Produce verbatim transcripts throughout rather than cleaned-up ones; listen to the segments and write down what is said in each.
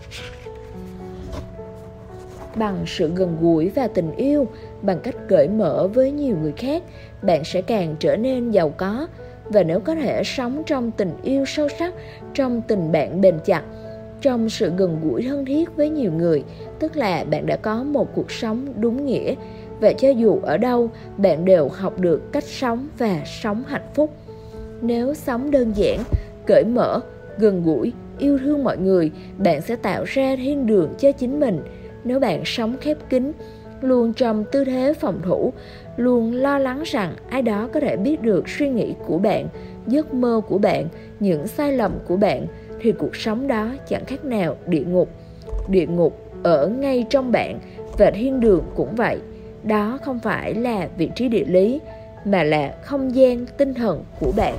Bằng sự gần gũi và tình yêu, bằng cách cởi mở với nhiều người khác, bạn sẽ càng trở nên giàu có. Và nếu có thể sống trong tình yêu sâu sắc, trong tình bạn bền chặt, trong sự gần gũi thân thiết với nhiều người, tức là bạn đã có một cuộc sống đúng nghĩa. Và cho dù ở đâu, bạn đều học được cách sống và sống hạnh phúc. Nếu sống đơn giản, cởi mở, gần gũi, yêu thương mọi người, bạn sẽ tạo ra thiên đường cho chính mình. Nếu bạn sống khép kín, luôn trong tư thế phòng thủ, luôn lo lắng rằng ai đó có thể biết được suy nghĩ của bạn, giấc mơ của bạn, những sai lầm của bạn, thì cuộc sống đó chẳng khác nào địa ngục. Địa ngục ở ngay trong bạn, và thiên đường cũng vậy. Đó không phải là vị trí địa lý, mà là không gian tinh thần của bạn.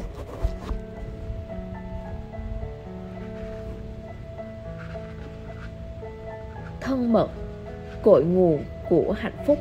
Thân mật, cội nguồn của hạnh phúc.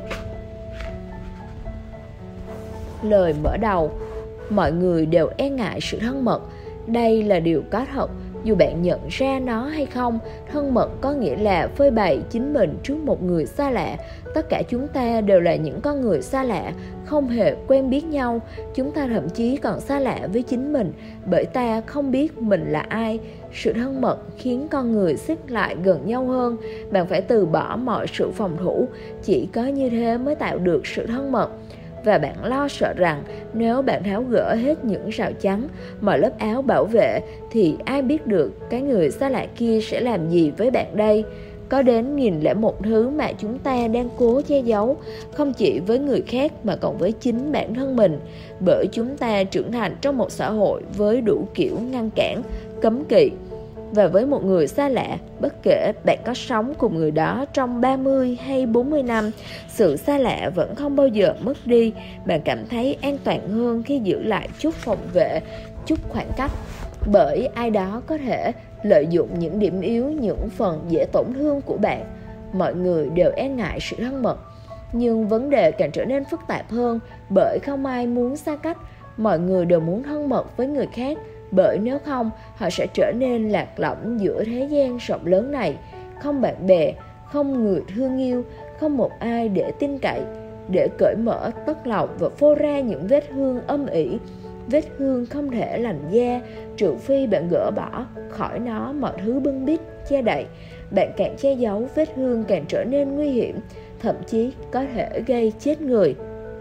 Lời mở đầu: mọi người đều e ngại sự thân mật. Đây là điều có thật, dù bạn nhận ra nó hay không. Thân mật có nghĩa là phơi bày chính mình trước một người xa lạ. Tất cả chúng ta đều là những con người xa lạ, không hề quen biết nhau. Chúng ta thậm chí còn xa lạ với chính mình, bởi ta không biết mình là ai. Sự thân mật khiến con người xích lại gần nhau hơn. Bạn phải từ bỏ mọi sự phòng thủ, chỉ có như thế mới tạo được sự thân mật. Và bạn lo sợ rằng nếu bạn tháo gỡ hết những rào chắn, mọi lớp áo bảo vệ, thì ai biết được cái người xa lạ kia sẽ làm gì với bạn đây. Có đến nghìn lẻ một thứ mà chúng ta đang cố che giấu, không chỉ với người khác mà còn với chính bản thân mình. Bởi chúng ta trưởng thành trong một xã hội với đủ kiểu ngăn cản, cấm kỵ. Và với một người xa lạ, bất kể bạn có sống cùng người đó trong ba mươi hay bốn mươi năm, sự xa lạ vẫn không bao giờ mất đi. Bạn cảm thấy an toàn hơn khi giữ lại chút phòng vệ, chút khoảng cách. Bởi ai đó có thể lợi dụng những điểm yếu, những phần dễ tổn thương của bạn. Mọi người đều e ngại sự thân mật. Nhưng vấn đề càng trở nên phức tạp hơn, bởi không ai muốn xa cách. Mọi người đều muốn thân mật với người khác, bởi nếu không, họ sẽ trở nên lạc lõng giữa thế gian rộng lớn này. Không bạn bè, không người thương yêu, không một ai để tin cậy, để cởi mở tất lòng và phô ra những vết thương âm ỉ. Vết thương không thể lành da, trừ phi bạn gỡ bỏ khỏi nó mọi thứ bưng bít, che đậy. Bạn càng che giấu, vết thương càng trở nên nguy hiểm, thậm chí có thể gây chết người.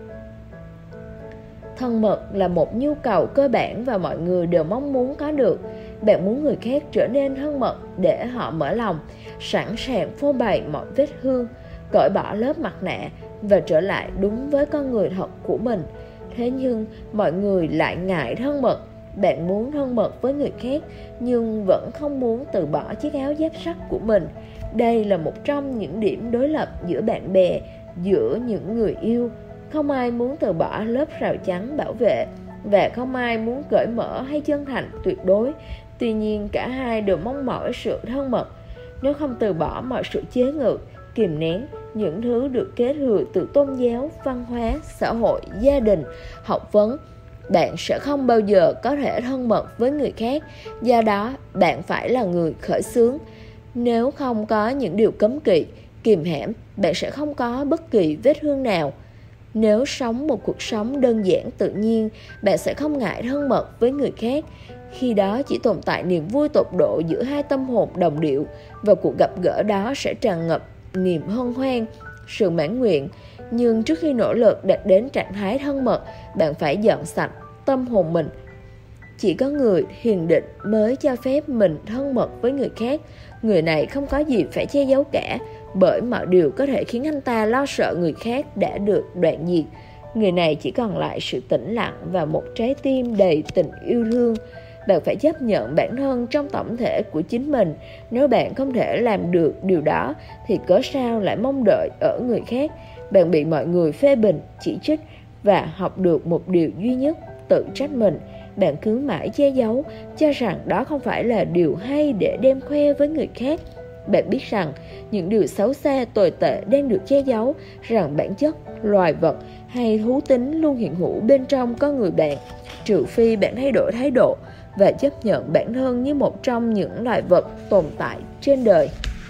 Thân mật là một nhu cầu cơ bản và mọi người đều mong muốn có được. Bạn muốn người khác trở nên thân mật để họ mở lòng, sẵn sàng phô bày mọi vết thương, cởi bỏ lớp mặt nạ và trở lại đúng với con người thật của mình. Thế nhưng mọi người lại ngại thân mật. Bạn muốn thân mật với người khác nhưng vẫn không muốn từ bỏ chiếc áo giáp sắt của mình. Đây là một trong những điểm đối lập giữa bạn bè, giữa những người yêu. Không ai muốn từ bỏ lớp rào chắn bảo vệ, và không ai muốn cởi mở hay chân thành tuyệt đối. Tuy nhiên cả hai đều mong mỏi sự thân mật. Nếu không từ bỏ mọi sự chế ngự, kìm nén, những thứ được kế thừa từ tôn giáo, văn hóa, xã hội, gia đình, học vấn, bạn sẽ không bao giờ có thể thân mật với người khác. Do đó, bạn phải là người khởi xướng. Nếu không có những điều cấm kỵ, kìm hãm, bạn sẽ không có bất kỳ vết thương nào. Nếu sống một cuộc sống đơn giản tự nhiên, bạn sẽ không ngại thân mật với người khác. Khi đó chỉ tồn tại niềm vui tột độ giữa hai tâm hồn đồng điệu, và cuộc gặp gỡ đó sẽ tràn ngập niềm hân hoan, sự mãn nguyện. Nhưng trước khi nỗ lực đạt đến trạng thái thân mật, bạn phải dọn sạch tâm hồn mình. Chỉ có người thiền định mới cho phép mình thân mật với người khác. Người này không có gì phải che giấu cả, bởi mọi điều có thể khiến anh ta lo sợ người khác đã được đoạn diệt. Người này chỉ còn lại sự tĩnh lặng và một trái tim đầy tình yêu thương. Bạn phải chấp nhận bản thân trong tổng thể của chính mình. Nếu bạn không thể làm được điều đó, thì cớ sao lại mong đợi ở người khác. Bạn bị mọi người phê bình, chỉ trích và học được một điều duy nhất: tự trách mình. Bạn cứ mãi che giấu, cho rằng đó không phải là điều hay để đem khoe với người khác. Bạn biết rằng những điều xấu xa tồi tệ đang được che giấu, rằng bản chất, loài vật hay thú tính luôn hiện hữu bên trong con người bạn. Trừ phi bạn thay đổi thái độ và chấp nhận bản thân như một trong những loài vật tồn tại trên đời.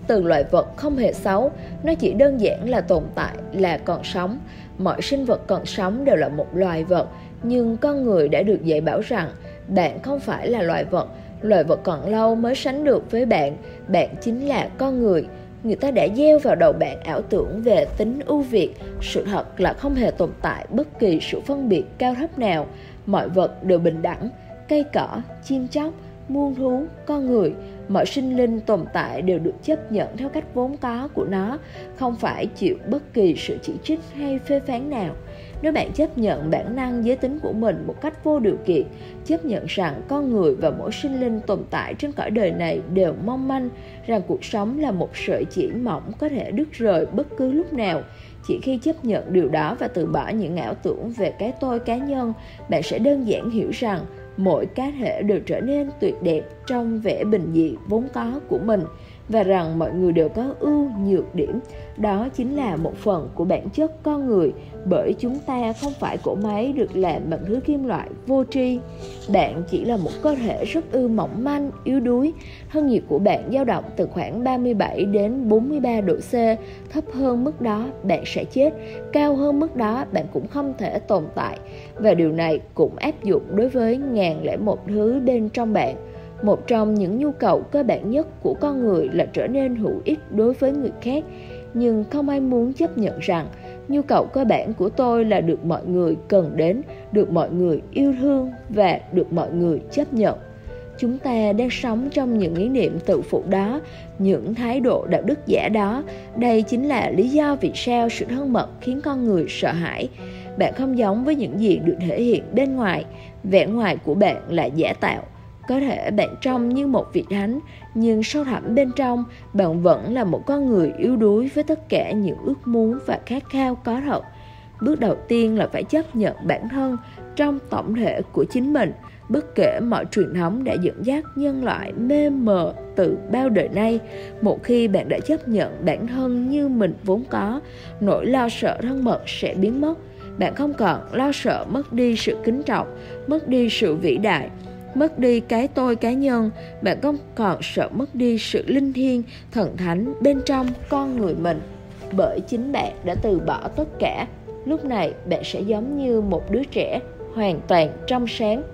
Từ loài vật không hề xấu, nó chỉ đơn giản là tồn tại, là còn sống. Mọi sinh vật còn sống đều là một loài vật, nhưng con người đã được dạy bảo rằng bạn không phải là loài vật. Loài vật còn lâu mới sánh được với bạn, bạn chính là con người. Người ta đã gieo vào đầu bạn ảo tưởng về tính ưu việt. Sự thật là không hề tồn tại bất kỳ sự phân biệt cao thấp nào. Mọi vật đều bình đẳng. Cây cỏ, chim chóc, muôn thú, con người, mọi sinh linh tồn tại đều được chấp nhận theo cách vốn có của nó, không phải chịu bất kỳ sự chỉ trích hay phê phán nào. Nếu bạn chấp nhận bản năng giới tính của mình một cách vô điều kiện, chấp nhận rằng con người và mỗi sinh linh tồn tại trên cõi đời này đều mong manh, rằng cuộc sống là một sợi chỉ mỏng có thể đứt rời bất cứ lúc nào, chỉ khi chấp nhận điều đó và từ bỏ những ảo tưởng về cái tôi cá nhân, bạn sẽ đơn giản hiểu rằng mỗi cá thể đều trở nên tuyệt đẹp trong vẻ bình dị vốn có của mình, và rằng mọi người đều có ưu nhược điểm. Đó chính là một phần của bản chất con người, bởi chúng ta không phải cỗ máy được làm bằng thứ kim loại vô tri. Bạn chỉ là một cơ thể rất ư mỏng manh, yếu đuối. Thân nhiệt của bạn dao động từ khoảng ba mươi bảy đến bốn mươi ba độ C. Thấp hơn mức đó bạn sẽ chết, cao hơn mức đó bạn cũng không thể tồn tại. Và điều này cũng áp dụng đối với ngàn lẻ một thứ bên trong bạn. Một trong những nhu cầu cơ bản nhất của con người là trở nên hữu ích đối với người khác. Nhưng không ai muốn chấp nhận rằng nhu cầu cơ bản của tôi là được mọi người cần đến, được mọi người yêu thương và được mọi người chấp nhận. Chúng ta đang sống trong những ý niệm tự phụ đó, những thái độ đạo đức giả đó. Đây chính là lý do vì sao sự thân mật khiến con người sợ hãi. Bạn không giống với những gì được thể hiện bên ngoài. Vẻ ngoài của bạn là giả tạo. Có thể bạn trông như một vị thánh, nhưng sâu thẳm bên trong, bạn vẫn là một con người yếu đuối với tất cả những ước muốn và khát khao có thật. Bước đầu tiên là phải chấp nhận bản thân trong tổng thể của chính mình, bất kể mọi truyền thống đã dẫn dắt nhân loại mê mờ từ bao đời nay. Một khi bạn đã chấp nhận bản thân như mình vốn có, nỗi lo sợ thân mật sẽ biến mất. Bạn không còn lo sợ mất đi sự kính trọng, mất đi sự vĩ đại, mất đi cái tôi cá nhân. Bạn không còn sợ mất đi sự linh thiêng, thần thánh bên trong con người mình, bởi chính bạn đã từ bỏ tất cả. Lúc này bạn sẽ giống như một đứa trẻ hoàn toàn trong sáng.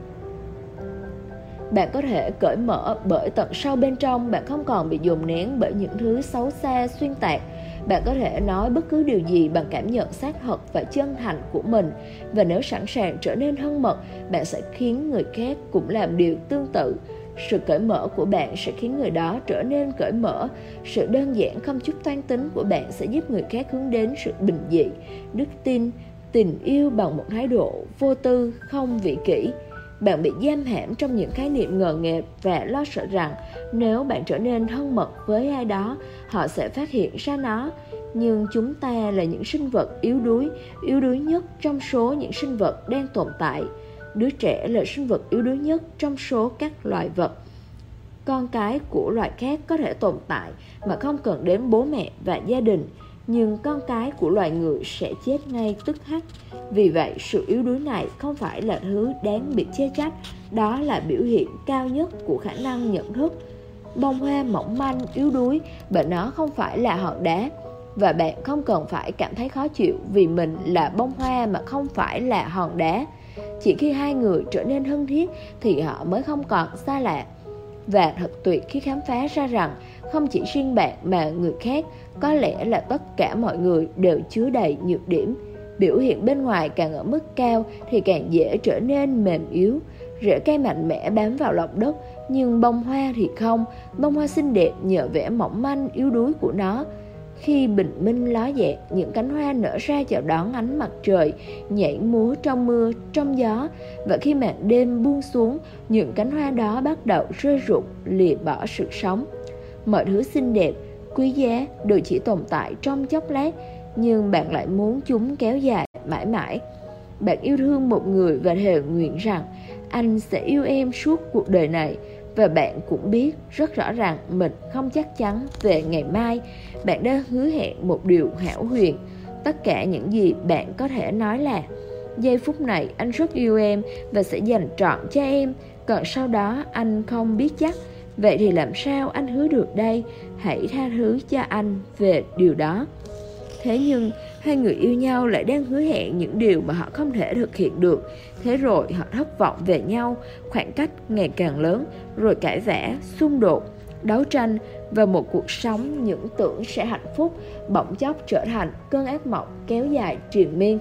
Bạn có thể cởi mở bởi tận sâu bên trong. Bạn không còn bị dồn nén bởi những thứ xấu xa xuyên tạc. Bạn có thể nói bất cứ điều gì bằng cảm nhận xác thật và chân thành của mình. Và nếu sẵn sàng trở nên thân mật, bạn sẽ khiến người khác cũng làm điều tương tự. Sự cởi mở của bạn sẽ khiến người đó trở nên cởi mở. Sự đơn giản không chút toan tính của bạn sẽ giúp người khác hướng đến sự bình dị, đức tin, tình yêu bằng một thái độ vô tư, không vị kỷ. Bạn bị giam hãm trong những khái niệm ngờ nghệch và lo sợ rằng nếu bạn trở nên thân mật với ai đó, họ sẽ phát hiện ra nó. Nhưng chúng ta là những sinh vật yếu đuối, yếu đuối nhất trong số những sinh vật đang tồn tại. Đứa trẻ là sinh vật yếu đuối nhất trong số các loài vật. Con cái của loài khác có thể tồn tại mà không cần đến bố mẹ và gia đình, nhưng con cái của loài người sẽ chết ngay tức khắc. Vì vậy, sự yếu đuối này không phải là thứ đáng bị chê trách, đó là biểu hiện cao nhất của khả năng nhận thức. Bông hoa mỏng manh, yếu đuối, bởi nó không phải là hòn đá. Và bạn không cần phải cảm thấy khó chịu vì mình là bông hoa mà không phải là hòn đá. Chỉ khi hai người trở nên thân thiết thì họ mới không còn xa lạ. Và thật tuyệt khi khám phá ra rằng không chỉ riêng bạn mà người khác, có lẽ là tất cả mọi người đều chứa đầy nhược điểm. Biểu hiện bên ngoài càng ở mức cao thì càng dễ trở nên mềm yếu. Rễ cây mạnh mẽ bám vào lòng đất, nhưng bông hoa thì không. Bông hoa xinh đẹp nhờ vẻ mỏng manh yếu đuối của nó. Khi bình minh ló dạng, những cánh hoa nở ra chào đón ánh mặt trời, nhảy múa trong mưa, trong gió. Và khi màn đêm buông xuống, những cánh hoa đó bắt đầu rơi rụng, lìa bỏ sự sống. Mọi thứ xinh đẹp, quý giá đều chỉ tồn tại trong chốc lát, nhưng bạn lại muốn chúng kéo dài mãi mãi. Bạn yêu thương một người và thề nguyện rằng anh sẽ yêu em suốt cuộc đời này. Và bạn cũng biết rất rõ ràng mình không chắc chắn về ngày mai. Bạn đã hứa hẹn một điều hão huyền. Tất cả những gì bạn có thể nói là: giây phút này anh rất yêu em và sẽ dành trọn cho em. Còn sau đó anh không biết chắc. Vậy thì làm sao anh hứa được đây? Hãy tha thứ cho anh về điều đó. Thế nhưng hai người yêu nhau lại đang hứa hẹn những điều mà họ không thể thực hiện được. Thế rồi họ thất vọng về nhau, khoảng cách ngày càng lớn, rồi cãi vã, xung đột, đấu tranh, và một cuộc sống những tưởng sẽ hạnh phúc bỗng chốc trở thành cơn ác mộng kéo dài triền miên.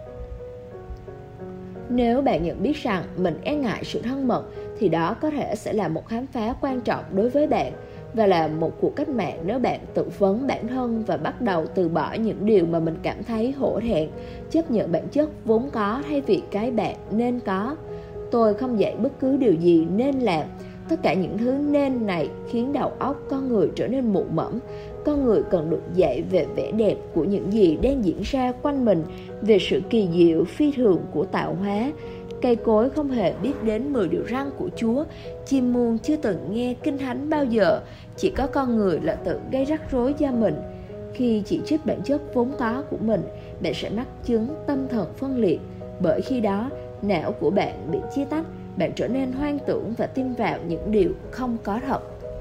Nếu bạn nhận biết rằng mình e ngại sự thân mật, thì đó có thể sẽ là một khám phá quan trọng đối với bạn, và là một cuộc cách mạng nếu bạn tự vấn bản thân và bắt đầu từ bỏ những điều mà mình cảm thấy hổ thẹn, chấp nhận bản chất vốn có thay vì cái bạn nên có. Tôi không dạy bất cứ điều gì nên làm. Tất cả những thứ nên này khiến đầu óc con người trở nên mụ mẫm. Con người cần được dạy về vẻ đẹp của những gì đang diễn ra quanh mình, về sự kỳ diệu phi thường của tạo hóa. Cây cối không hề biết đến mười điều răn của Chúa, chim muông chưa từng nghe kinh thánh bao giờ, chỉ có con người là tự gây rắc rối cho mình. Khi chỉ trích bản chất vốn có của mình, bạn sẽ mắc chứng tâm thần phân liệt, bởi khi đó não của bạn bị chia tách, bạn trở nên hoang tưởng và tin vào những điều không có thật.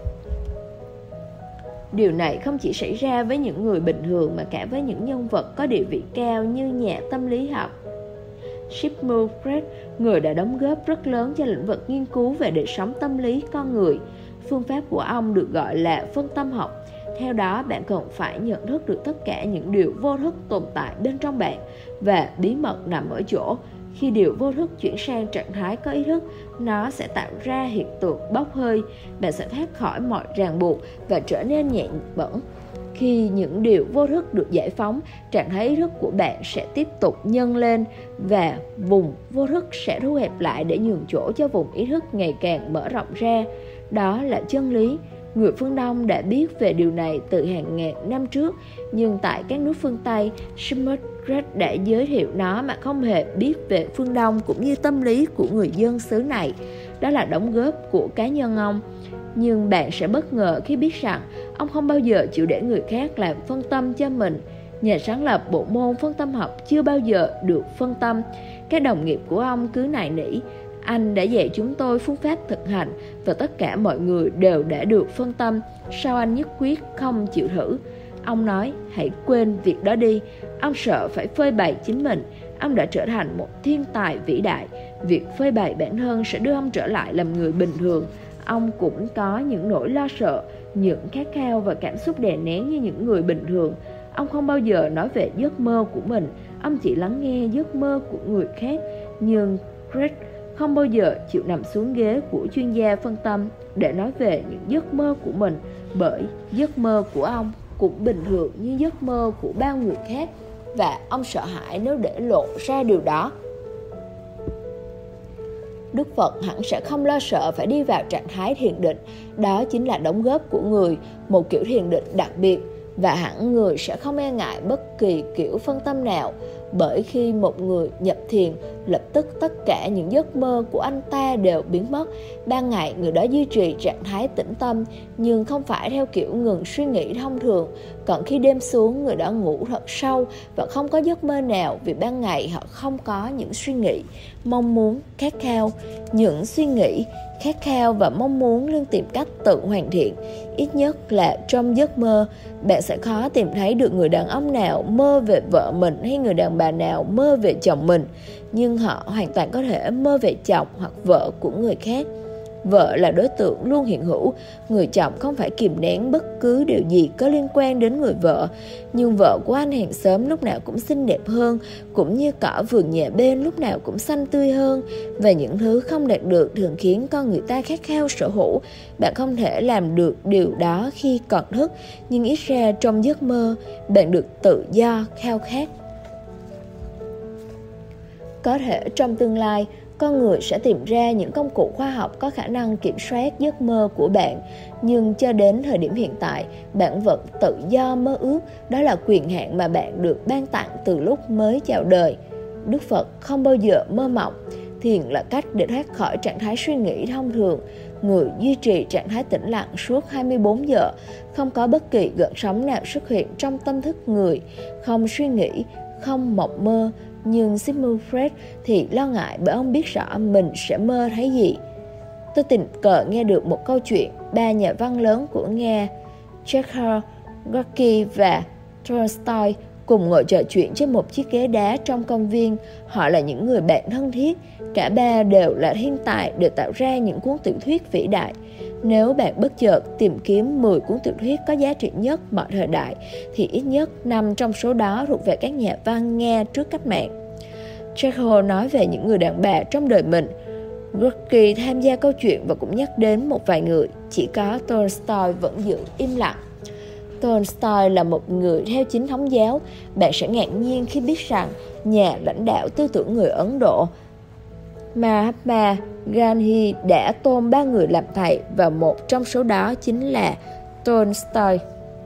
Điều này không chỉ xảy ra với những người bình thường mà cả với những nhân vật có địa vị cao như nhà tâm lý học Sigmund Freud, người đã đóng góp rất lớn cho lĩnh vực nghiên cứu về đời sống tâm lý con người. Phương pháp của ông được gọi là phân tâm học. Theo đó, bạn cần phải nhận thức được tất cả những điều vô thức tồn tại bên trong bạn, và bí mật nằm ở chỗ khi điều vô thức chuyển sang trạng thái có ý thức, nó sẽ tạo ra hiện tượng bốc hơi. Bạn sẽ thoát khỏi mọi ràng buộc và trở nên nhẹ bẫng. Khi những điều vô thức được giải phóng, trạng thái ý thức của bạn sẽ tiếp tục nhân lên, và vùng vô thức sẽ thu hẹp lại để nhường chỗ cho vùng ý thức ngày càng mở rộng ra. Đó là chân lý. Người phương Đông đã biết về điều này từ hàng ngàn năm trước, nhưng tại các nước phương Tây, Sigmund Freud đã giới thiệu nó mà không hề biết về phương Đông cũng như tâm lý của người dân xứ này. Đó là đóng góp của cá nhân ông. Nhưng bạn sẽ bất ngờ khi biết rằng ông không bao giờ chịu để người khác làm phân tâm cho mình. Nhà sáng lập bộ môn phân tâm học chưa bao giờ được phân tâm. Các đồng nghiệp của ông cứ nài nỉ: "Anh đã dạy chúng tôi phương pháp thực hành và tất cả mọi người đều đã được phân tâm. Sao anh nhất quyết không chịu thử?" Ông nói: "Hãy quên việc đó đi." Ông sợ phải phơi bày chính mình. Ông đã trở thành một thiên tài vĩ đại. Việc phơi bày bản thân sẽ đưa ông trở lại làm người bình thường. Ông cũng có những nỗi lo sợ, những khát khao và cảm xúc đè nén như những người bình thường. Ông không bao giờ nói về giấc mơ của mình. Ông chỉ lắng nghe giấc mơ của người khác. Nhưng Freud không bao giờ chịu nằm xuống ghế của chuyên gia phân tâm để nói về những giấc mơ của mình, bởi giấc mơ của ông cũng bình thường như giấc mơ của bao người khác, và ông sợ hãi nếu để lộ ra điều đó. Đức Phật hẳn sẽ không lo sợ phải đi vào trạng thái thiền định. Đó chính là đóng góp của người, một kiểu thiền định đặc biệt, và hẳn người sẽ không e ngại bất kỳ kiểu phân tâm nào, bởi khi một người nhập thiền, lập tức tất cả những giấc mơ của anh ta đều biến mất. Ban ngày người đó duy trì trạng thái tĩnh tâm, nhưng không phải theo kiểu ngừng suy nghĩ thông thường. Còn khi đêm xuống, người đó ngủ thật sâu và không có giấc mơ nào, vì ban ngày họ không có những suy nghĩ, mong muốn, khát khao. Những suy nghĩ, khát khao và mong muốn luôn tìm cách tự hoàn thiện. Ít nhất là trong giấc mơ, bạn sẽ khó tìm thấy được người đàn ông nào mơ về vợ mình hay người đàn bà nào mơ về chồng mình. Nhưng họ hoàn toàn có thể mơ về chồng hoặc vợ của người khác. Vợ là đối tượng luôn hiện hữu. Người chồng không phải kìm nén bất cứ điều gì có liên quan đến người vợ. Nhưng vợ của anh hàng xóm lúc nào cũng xinh đẹp hơn, cũng như cỏ vườn nhà bên lúc nào cũng xanh tươi hơn. Và những thứ không đạt được thường khiến con người ta khát khao sở hữu. Bạn không thể làm được điều đó khi còn thức, nhưng ít ra trong giấc mơ, bạn được tự do khao khát. Có thể trong tương lai, con người sẽ tìm ra những công cụ khoa học có khả năng kiểm soát giấc mơ của bạn. Nhưng cho đến thời điểm hiện tại, bạn vẫn tự do mơ ước. Đó là quyền hạn mà bạn được ban tặng từ lúc mới chào đời. Đức Phật không bao giờ mơ mộng. Thiền là cách để thoát khỏi trạng thái suy nghĩ thông thường. Người duy trì trạng thái tĩnh lặng suốt hai mươi bốn giờ, không có bất kỳ gợn sóng nào xuất hiện trong tâm thức người, không suy nghĩ, không mộng mơ. Nhưng Sigmund Freud thì lo ngại, bởi ông biết rõ mình sẽ mơ thấy gì. tôi tình cờ nghe được một câu chuyện ba nhà văn lớn của Nga, Chekhov, Gorky và Tolstoy cùng ngồi trò chuyện trên một chiếc ghế đá trong công viên. Họ là những người bạn thân thiết. Cả ba đều là thiên tài để tạo ra những cuốn tiểu thuyết vĩ đại. Nếu bạn bất chợt tìm kiếm mười cuốn tiểu thuyết có giá trị nhất mọi thời đại, thì ít nhất năm trong số đó thuộc về các nhà văn Nga trước cách mạng. Chekhov nói về những người đàn bà trong đời mình. Gorky tham gia câu chuyện và cũng nhắc đến một vài người. Chỉ có Tolstoy vẫn giữ im lặng. Tolstoy là một người theo chính thống giáo. Bạn sẽ ngạc nhiên khi biết rằng nhà lãnh đạo tư tưởng người Ấn Độ Mahatma Gandhi đã tôn ba người làm thầy, và một trong số đó chính là Tolstoy.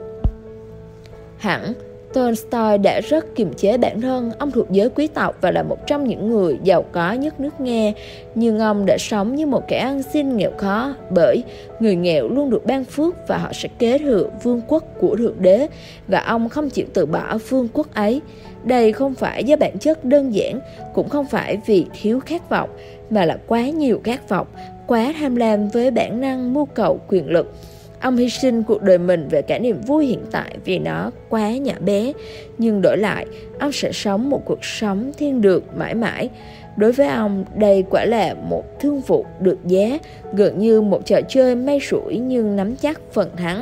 Hẳn Tolstoy đã rất kiềm chế bản thân. Ông thuộc giới quý tộc và là một trong những người giàu có nhất nước Nga. Nhưng ông đã sống như một kẻ ăn xin nghèo khó, bởi người nghèo luôn được ban phước và họ sẽ kế thừa vương quốc của Thượng Đế, và ông không chịu từ bỏ vương quốc ấy. Đây không phải do bản chất đơn giản, cũng không phải vì thiếu khát vọng, mà là quá nhiều khát vọng, quá tham lam với bản năng mưu cầu quyền lực. Ông hy sinh cuộc đời mình về cả niềm vui hiện tại vì nó quá nhỏ bé, nhưng đổi lại, ông sẽ sống một cuộc sống thiên đường mãi mãi. Đối với ông, đây quả là một thương vụ được giá, gần như một trò chơi may rủi nhưng nắm chắc phần thắng.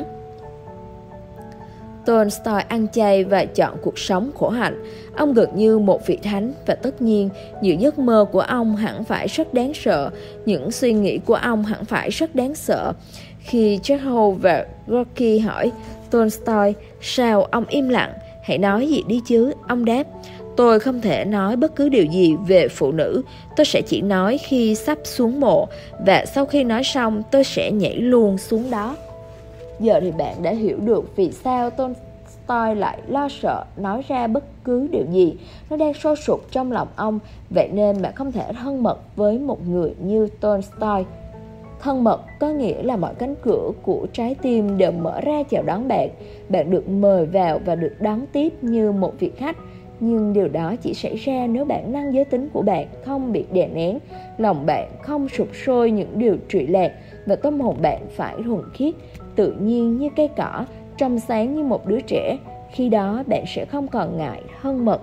Tolstoy ăn chay và chọn cuộc sống khổ hạnh. Ông gần như một vị thánh, và tất nhiên, những giấc mơ của ông hẳn phải rất đáng sợ, những suy nghĩ của ông hẳn phải rất đáng sợ. Khi Chekhov và Gorky hỏi Tolstoy, sao ông im lặng, hãy nói gì đi chứ, ông đáp, tôi không thể nói bất cứ điều gì về phụ nữ, tôi sẽ chỉ nói khi sắp xuống mộ, và sau khi nói xong tôi sẽ nhảy luôn xuống đó. Giờ thì bạn đã hiểu được vì sao Tolstoy lại lo sợ nói ra bất cứ điều gì. Nó đang sôi sục trong lòng ông, vậy nên bạn không thể thân mật với một người như Tolstoy. Thân mật có nghĩa là mọi cánh cửa của trái tim đều mở ra chào đón bạn. Bạn được mời vào và được đón tiếp như một vị khách. Nhưng điều đó chỉ xảy ra nếu bản năng giới tính của bạn không bị đè nén, lòng bạn không sụp sôi những điều trụy lạc, và tâm hồn bạn phải thuần khiết, tự nhiên như cây cỏ, trong sáng như một đứa trẻ. Khi đó bạn sẽ không còn ngại thân mật.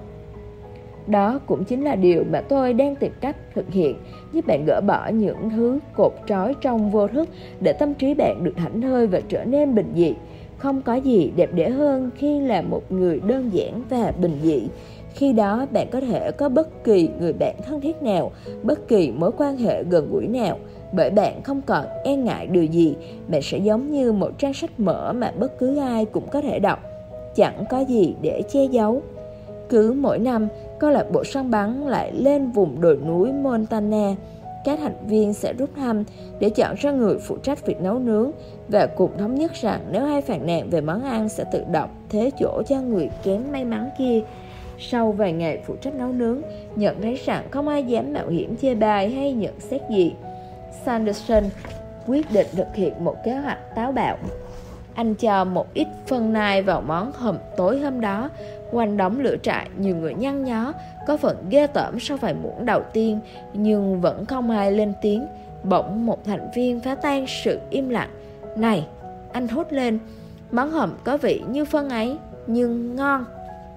Đó cũng chính là điều mà tôi đang tìm cách thực hiện, giúp bạn gỡ bỏ những thứ cột trói trong vô thức để tâm trí bạn được thảnh thơi và trở nên bình dị. Không có gì đẹp đẽ hơn khi là một người đơn giản và bình dị. Khi đó bạn có thể có bất kỳ người bạn thân thiết nào, bất kỳ mối quan hệ gần gũi nào, bởi bạn không còn e ngại điều gì. Bạn sẽ giống như một trang sách mở mà bất cứ ai cũng có thể đọc, chẳng có gì để che giấu. Cứ mỗi năm, câu lạc bộ săn bắn lại lên vùng đồi núi Montana. Các thành viên sẽ rút thăm để chọn ra người phụ trách việc nấu nướng, và cùng thống nhất rằng nếu ai phàn nàn về món ăn sẽ tự động thế chỗ cho người kém may mắn kia. Sau vài ngày phụ trách nấu nướng, nhận thấy rằng không ai dám mạo hiểm chê bai hay nhận xét gì, Sanderson quyết định thực hiện một kế hoạch táo bạo. Anh cho một ít phân nai vào món hầm tối hôm đó. Quanh đống lửa trại, nhiều người nhăn nhó, có phần ghê tởm sau vài muỗng đầu tiên, nhưng vẫn không ai lên tiếng. Bỗng một thành viên phá tan sự im lặng. Này, anh thốt lên, món hầm có vị như phân ấy, nhưng ngon.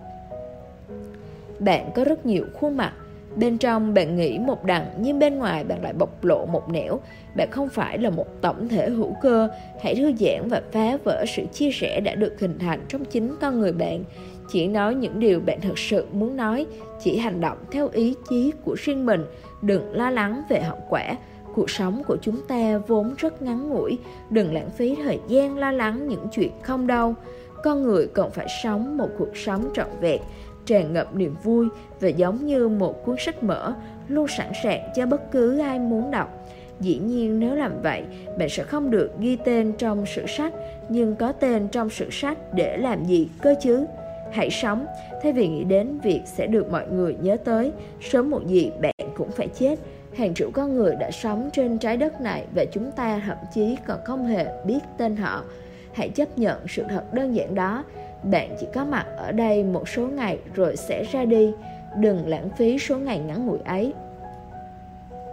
Bạn có rất nhiều khuôn mặt. Bên trong bạn nghĩ một đằng, nhưng bên ngoài bạn lại bộc lộ một nẻo. Bạn không phải là một tổng thể hữu cơ. Hãy thư giãn và phá vỡ sự chia sẻ đã được hình thành trong chính con người bạn. Chỉ nói những điều bạn thực sự muốn nói. Chỉ hành động theo ý chí của riêng mình. Đừng lo lắng về hậu quả. Cuộc sống của chúng ta vốn rất ngắn ngủi. Đừng lãng phí thời gian lo lắng những chuyện không đâu. Con người cần phải sống một cuộc sống trọn vẹn, tràn ngập niềm vui, và giống như một cuốn sách mở, luôn sẵn sàng cho bất cứ ai muốn đọc. Dĩ nhiên nếu làm vậy, bạn sẽ không được ghi tên trong sử sách, nhưng có tên trong sử sách để làm gì cơ chứ? Hãy sống, thay vì nghĩ đến việc sẽ được mọi người nhớ tới. Sớm một gì bạn cũng phải chết. Hàng triệu con người đã sống trên trái đất này, và chúng ta thậm chí còn không hề biết tên họ. Hãy chấp nhận sự thật đơn giản đó. Bạn chỉ có mặt ở đây một số ngày rồi sẽ ra đi. Đừng lãng phí số ngày ngắn ngủi ấy.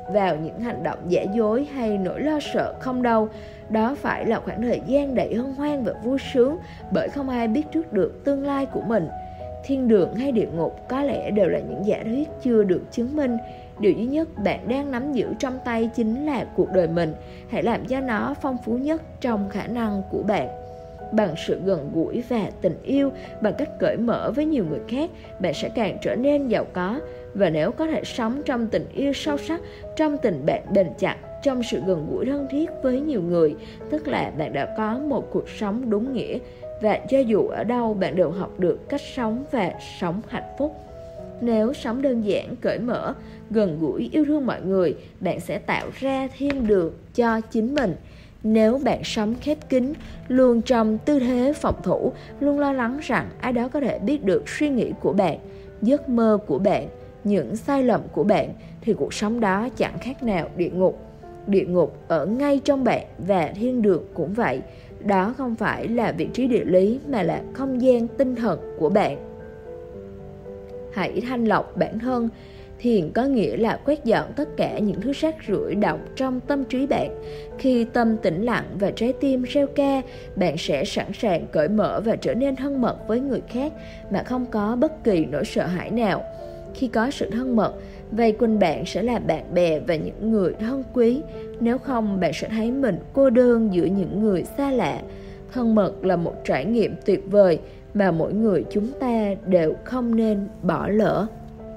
vào những hành động giả dối hay nỗi lo sợ không đâu. Đó phải là khoảng thời gian đầy hân hoan và vui sướng, bởi không ai biết trước được tương lai của mình. Thiên đường hay địa ngục có lẽ đều là những giả thuyết chưa được chứng minh. Điều duy nhất bạn đang nắm giữ trong tay chính là cuộc đời mình. Hãy làm cho nó phong phú nhất trong khả năng của bạn. Bằng sự gần gũi và tình yêu, bằng cách cởi mở với nhiều người khác, bạn sẽ càng trở nên giàu có. Và nếu có thể sống trong tình yêu sâu sắc, trong tình bạn bền chặt, trong sự gần gũi thân thiết với nhiều người, tức là bạn đã có một cuộc sống đúng nghĩa. Và cho dù ở đâu, bạn đều học được cách sống và sống hạnh phúc. Nếu sống đơn giản, cởi mở, gần gũi, yêu thương mọi người, bạn sẽ tạo ra thiên đường cho chính mình. Nếu bạn sống khép kín, luôn trong tư thế phòng thủ, luôn lo lắng rằng ai đó có thể biết được suy nghĩ của bạn, giấc mơ của bạn, những sai lầm của bạn, thì cuộc sống đó chẳng khác nào địa ngục. Địa ngục ở ngay trong bạn và thiên đường cũng vậy. Đó không phải là vị trí địa lý mà là không gian tinh thần của bạn. Hãy thanh lọc bản thân. Thiền có nghĩa là quét dọn tất cả những thứ rác rưởi động trong tâm trí bạn. Khi tâm tĩnh lặng và trái tim reo ca, bạn sẽ sẵn sàng cởi mở và trở nên thân mật với người khác mà không có bất kỳ nỗi sợ hãi nào. Khi có sự thân mật, vây quanh bạn sẽ là bạn bè và những người thân quý. Nếu không, bạn sẽ thấy mình cô đơn giữa những người xa lạ. Thân mật là một trải nghiệm tuyệt vời mà mỗi người chúng ta đều không nên bỏ lỡ.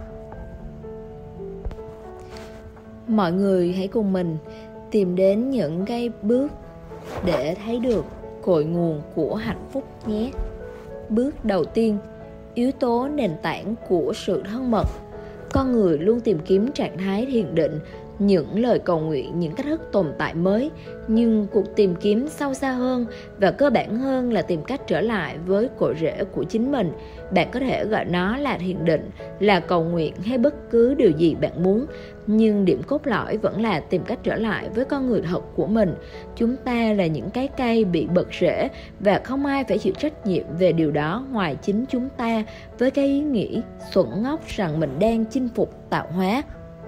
Mọi người hãy cùng mình tìm đến những cái bước để thấy được cội nguồn của hạnh phúc nhé. Bước đầu tiên, yếu tố nền tảng của sự thân mật. Con người luôn tìm kiếm trạng thái thiền định, những lời cầu nguyện, những cách thức tồn tại mới. Nhưng cuộc tìm kiếm sâu xa hơn và cơ bản hơn là tìm cách trở lại với cội rễ của chính mình. Bạn có thể gọi nó là thiền định, là cầu nguyện hay bất cứ điều gì bạn muốn. Nhưng điểm cốt lõi vẫn là tìm cách trở lại với con người thật của mình. Chúng ta là những cái cây bị bật rễ và không ai phải chịu trách nhiệm về điều đó ngoài chính chúng ta, với cái ý nghĩ xuẩn ngốc rằng mình đang chinh phục tạo hóa.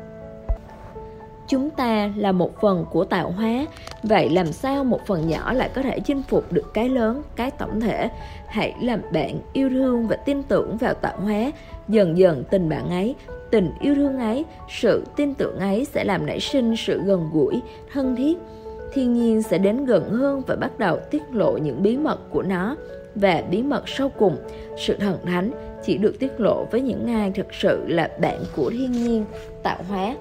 Chúng ta là một phần của tạo hóa, vậy làm sao một phần nhỏ lại có thể chinh phục được cái lớn, cái tổng thể? Hãy làm bạn yêu thương và tin tưởng vào tạo hóa. Dần dần tình bạn ấy, tình yêu thương ấy, sự tin tưởng ấy sẽ làm nảy sinh sự gần gũi, thân thiết. Thiên nhiên sẽ đến gần hơn và bắt đầu tiết lộ những bí mật của nó. Và bí mật sau cùng, sự thần thánh, chỉ được tiết lộ với những ai thực sự là bạn của thiên nhiên, tạo hóa.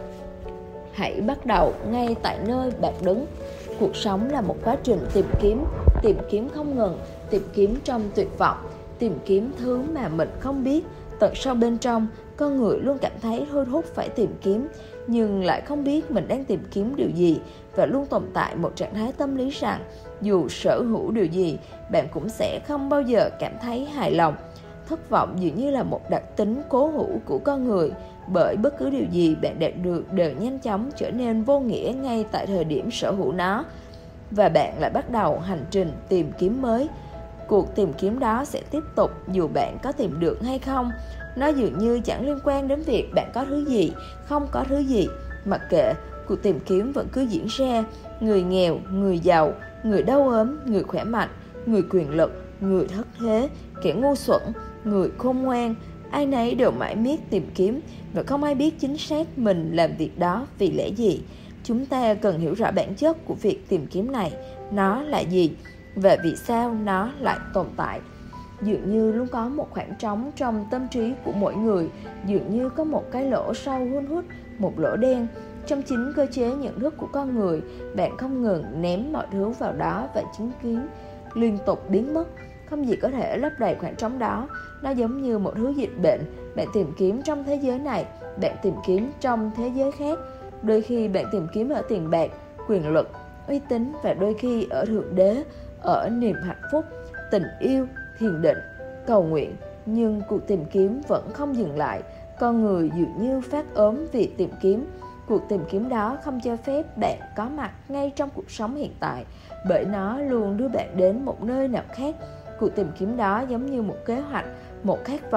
Hãy bắt đầu ngay tại nơi bạn đứng. Cuộc sống là một quá trình tìm kiếm, tìm kiếm không ngừng, tìm kiếm trong tuyệt vọng, tìm kiếm thứ mà mình không biết. Tận sâu bên trong, con người luôn cảm thấy thôi thúc phải tìm kiếm, nhưng lại không biết mình đang tìm kiếm điều gì, và luôn tồn tại một trạng thái tâm lý rằng dù sở hữu điều gì, bạn cũng sẽ không bao giờ cảm thấy hài lòng. Thất vọng dường như là một đặc tính cố hữu của con người, bởi bất cứ điều gì bạn đạt được đều nhanh chóng trở nên vô nghĩa ngay tại thời điểm sở hữu nó. Và bạn lại bắt đầu hành trình tìm kiếm mới. Cuộc tìm kiếm đó sẽ tiếp tục dù bạn có tìm được hay không. Nó dường như chẳng liên quan đến việc bạn có thứ gì, không có thứ gì. Mặc kệ, cuộc tìm kiếm vẫn cứ diễn ra. Người nghèo, người giàu, người đau ốm, người khỏe mạnh, người quyền lực, người thất thế, kẻ ngu xuẩn, người khôn ngoan, ai nấy đều mãi miết tìm kiếm, và không ai biết chính xác mình làm việc đó vì lẽ gì. Chúng ta cần hiểu rõ bản chất của việc tìm kiếm này, nó là gì, và vì sao nó lại tồn tại. Dường như luôn có một khoảng trống trong tâm trí của mỗi người, dường như có một cái lỗ sâu hun hút, một lỗ đen. Trong chính cơ chế nhận thức của con người, bạn không ngừng ném mọi thứ vào đó và chứng kiến liên tục biến mất. Không gì có thể lấp đầy khoảng trống đó. Nó giống như một thứ dịch bệnh. Bạn tìm kiếm trong thế giới này, bạn tìm kiếm trong thế giới khác. Đôi khi bạn tìm kiếm ở tiền bạc, quyền lực, uy tín, và đôi khi ở Thượng Đế, ở niềm hạnh phúc, tình yêu, thiền định, cầu nguyện. Nhưng cuộc tìm kiếm vẫn không dừng lại. Con người dường như phát ốm vì tìm kiếm. Cuộc tìm kiếm đó không cho phép bạn có mặt ngay trong cuộc sống hiện tại, bởi nó luôn đưa bạn đến một nơi nào khác. Cuộc tìm kiếm đó giống như một kế hoạch, một khát vọng,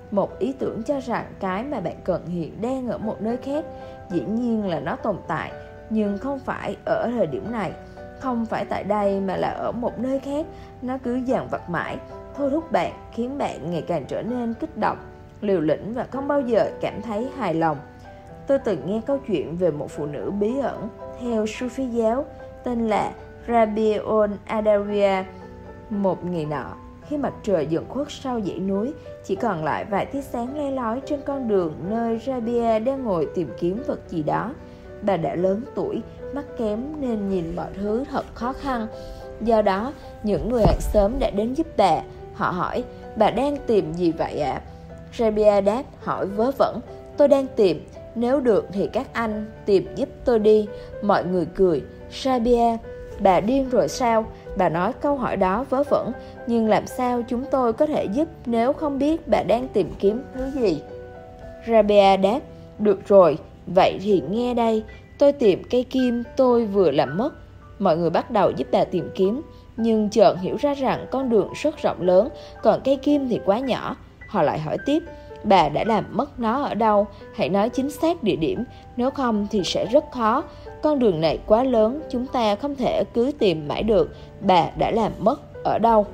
Một ý tưởng cho rằng cái mà bạn cần hiện đang ở một nơi khác. Dĩ nhiên là nó tồn tại, nhưng không phải ở thời điểm này, không phải tại đây mà là ở một nơi khác. Nó cứ dằn vặt mãi, thôi thúc bạn, khiến bạn ngày càng trở nên kích động, liều lĩnh và không bao giờ cảm thấy hài lòng. Tôi từng nghe câu chuyện về một phụ nữ bí ẩn theo Sufi giáo tên là Rabiul Adawiya. Một ngày nọ, khi mặt trời dần khuất sau dãy núi, chỉ còn lại vài tia sáng le lói trên con đường nơi Rabia đang ngồi tìm kiếm vật gì đó. Bà đã lớn tuổi, mắt kém nên nhìn mọi thứ thật khó khăn. Do đó, những người hàng xóm đã đến giúp bà. Họ hỏi, bà đang tìm gì vậy ạ? À? Rabia đáp, hỏi vớ vẩn, tôi đang tìm, nếu được thì các anh tìm giúp tôi đi. Mọi người cười. Rabia, bà điên rồi sao? Bà nói câu hỏi đó vớ vẩn, nhưng làm sao chúng tôi có thể giúp nếu không biết bà đang tìm kiếm thứ gì? Rabia đáp, được rồi, vậy thì nghe đây, tôi tìm cây kim tôi vừa làm mất. Mọi người bắt đầu giúp bà tìm kiếm, nhưng chợt hiểu ra rằng con đường rất rộng lớn, còn cây kim thì quá nhỏ. Họ lại hỏi tiếp, bà đã làm mất nó ở đâu? Hãy nói chính xác địa điểm, nếu không thì sẽ rất khó. Con đường này quá lớn, chúng ta không thể cứ tìm mãi được. Bà đã làm mất ở đâu?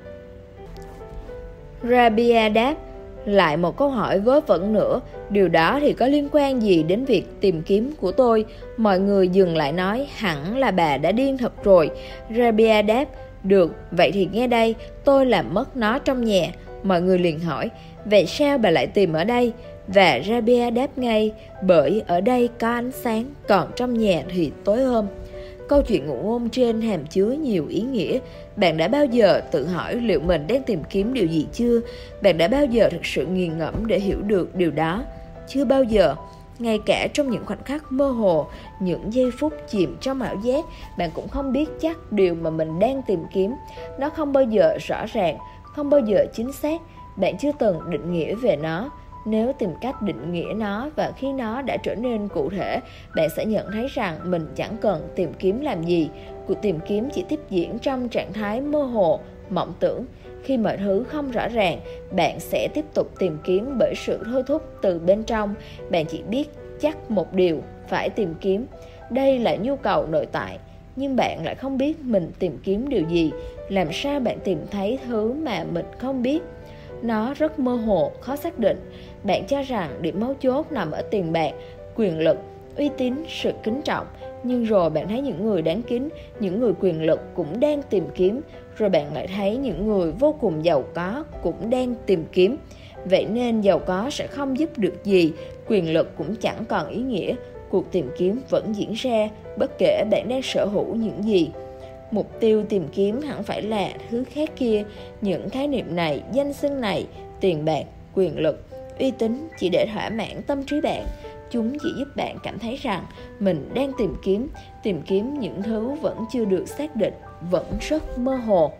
Rabia đáp, lại một câu hỏi vớ vẩn nữa. Điều đó thì có liên quan gì đến việc tìm kiếm của tôi? Mọi người dừng lại nói, hẳn là bà đã điên thật rồi. Rabia đáp, được, vậy thì nghe đây, tôi làm mất nó trong nhà. Mọi người liền hỏi, vậy sao bà lại tìm ở đây? Và Rabia đáp ngay, bởi ở đây có ánh sáng, còn trong nhà thì tối hôm. Câu chuyện ngụ ngôn trên hàm chứa nhiều ý nghĩa. Bạn đã bao giờ tự hỏi liệu mình đang tìm kiếm điều gì chưa? Bạn đã bao giờ thực sự nghiền ngẫm để hiểu được điều đó? Chưa bao giờ. Ngay cả trong những khoảnh khắc mơ hồ, những giây phút chìm trong ảo giác, bạn cũng không biết chắc điều mà mình đang tìm kiếm. Nó không bao giờ rõ ràng, không bao giờ chính xác. Bạn chưa từng định nghĩa về nó. Nếu tìm cách định nghĩa nó và khi nó đã trở nên cụ thể, bạn sẽ nhận thấy rằng mình chẳng cần tìm kiếm làm gì. Cuộc tìm kiếm chỉ tiếp diễn trong trạng thái mơ hồ, mộng tưởng. Khi mọi thứ không rõ ràng, bạn sẽ tiếp tục tìm kiếm bởi sự thôi thúc từ bên trong. Bạn chỉ biết chắc một điều, phải tìm kiếm. Đây là nhu cầu nội tại, nhưng bạn lại không biết mình tìm kiếm điều gì. Làm sao bạn tìm thấy thứ mà mình không biết? Nó rất mơ hồ, khó xác định. Bạn cho rằng điểm mấu chốt nằm ở tiền bạc, quyền lực, uy tín, sự kính trọng. Nhưng rồi bạn thấy những người đáng kính, những người quyền lực cũng đang tìm kiếm. Rồi bạn lại thấy những người vô cùng giàu có cũng đang tìm kiếm. Vậy nên giàu có sẽ không giúp được gì, quyền lực cũng chẳng còn ý nghĩa. Cuộc tìm kiếm vẫn diễn ra, bất kể bạn đang sở hữu những gì. Mục tiêu tìm kiếm hẳn phải là thứ khác kia. Những khái niệm này, danh xưng này, tiền bạc, quyền lực, uy tín chỉ để thỏa mãn tâm trí bạn. Chúng chỉ giúp bạn cảm thấy rằng mình đang tìm kiếm, tìm kiếm những thứ vẫn chưa được xác định, vẫn rất mơ hồ.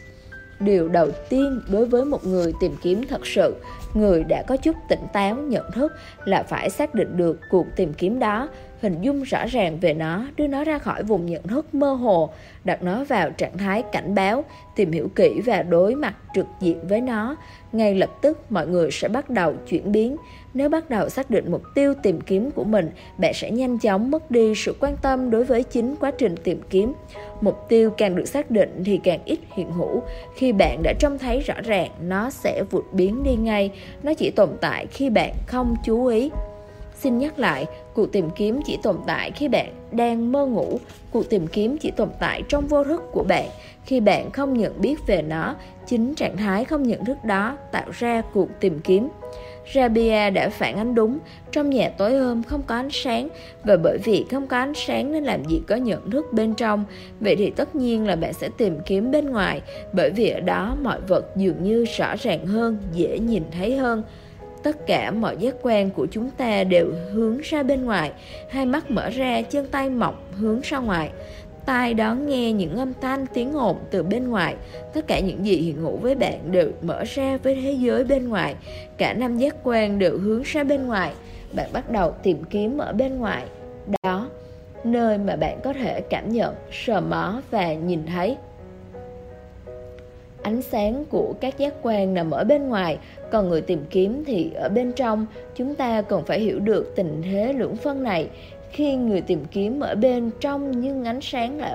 Điều đầu tiên đối với một người tìm kiếm thật sự, người đã có chút tỉnh táo nhận thức, là phải xác định được cuộc tìm kiếm đó, hình dung rõ ràng về nó, đưa nó ra khỏi vùng nhận thức mơ hồ, đặt nó vào trạng thái cảnh báo, tìm hiểu kỹ và đối mặt trực diện với nó. Ngay lập tức mọi người sẽ bắt đầu chuyển biến. Nếu bắt đầu xác định mục tiêu tìm kiếm của mình, bạn sẽ nhanh chóng mất đi sự quan tâm đối với chính quá trình tìm kiếm. Mục tiêu càng được xác định thì càng ít hiện hữu. Khi bạn đã trông thấy rõ ràng, nó sẽ vụt biến đi ngay. Nó chỉ tồn tại khi bạn không chú ý. Xin nhắc lại, cuộc tìm kiếm chỉ tồn tại khi bạn đang mơ ngủ. Cuộc tìm kiếm chỉ tồn tại trong vô thức của bạn khi bạn không nhận biết về nó. Chính trạng thái không nhận thức đó tạo ra cuộc tìm kiếm. Rabia đã phản ánh đúng. Trong nhà tối hôm không có ánh sáng, và bởi vì không có ánh sáng nên làm gì có nhận thức bên trong. Vậy thì tất nhiên là bạn sẽ tìm kiếm bên ngoài, bởi vì ở đó mọi vật dường như rõ ràng hơn, dễ nhìn thấy hơn. Tất cả mọi giác quan của chúng ta đều hướng ra bên ngoài. Hai mắt mở ra, chân tay mọc hướng ra ngoài. Tai đón nghe những âm thanh tiếng ồn từ bên ngoài. Tất cả những gì hiện hữu với bạn đều mở ra với thế giới bên ngoài. Cả năm giác quan đều hướng ra bên ngoài. Bạn bắt đầu tìm kiếm ở bên ngoài. Đó, nơi mà bạn có thể cảm nhận, sờ mó và nhìn thấy. Ánh sáng của các giác quan nằm ở bên ngoài, còn người tìm kiếm thì ở bên trong. Chúng ta cần phải hiểu được tình thế lưỡng phân này. Khi người tìm kiếm ở bên trong nhưng ánh sáng lại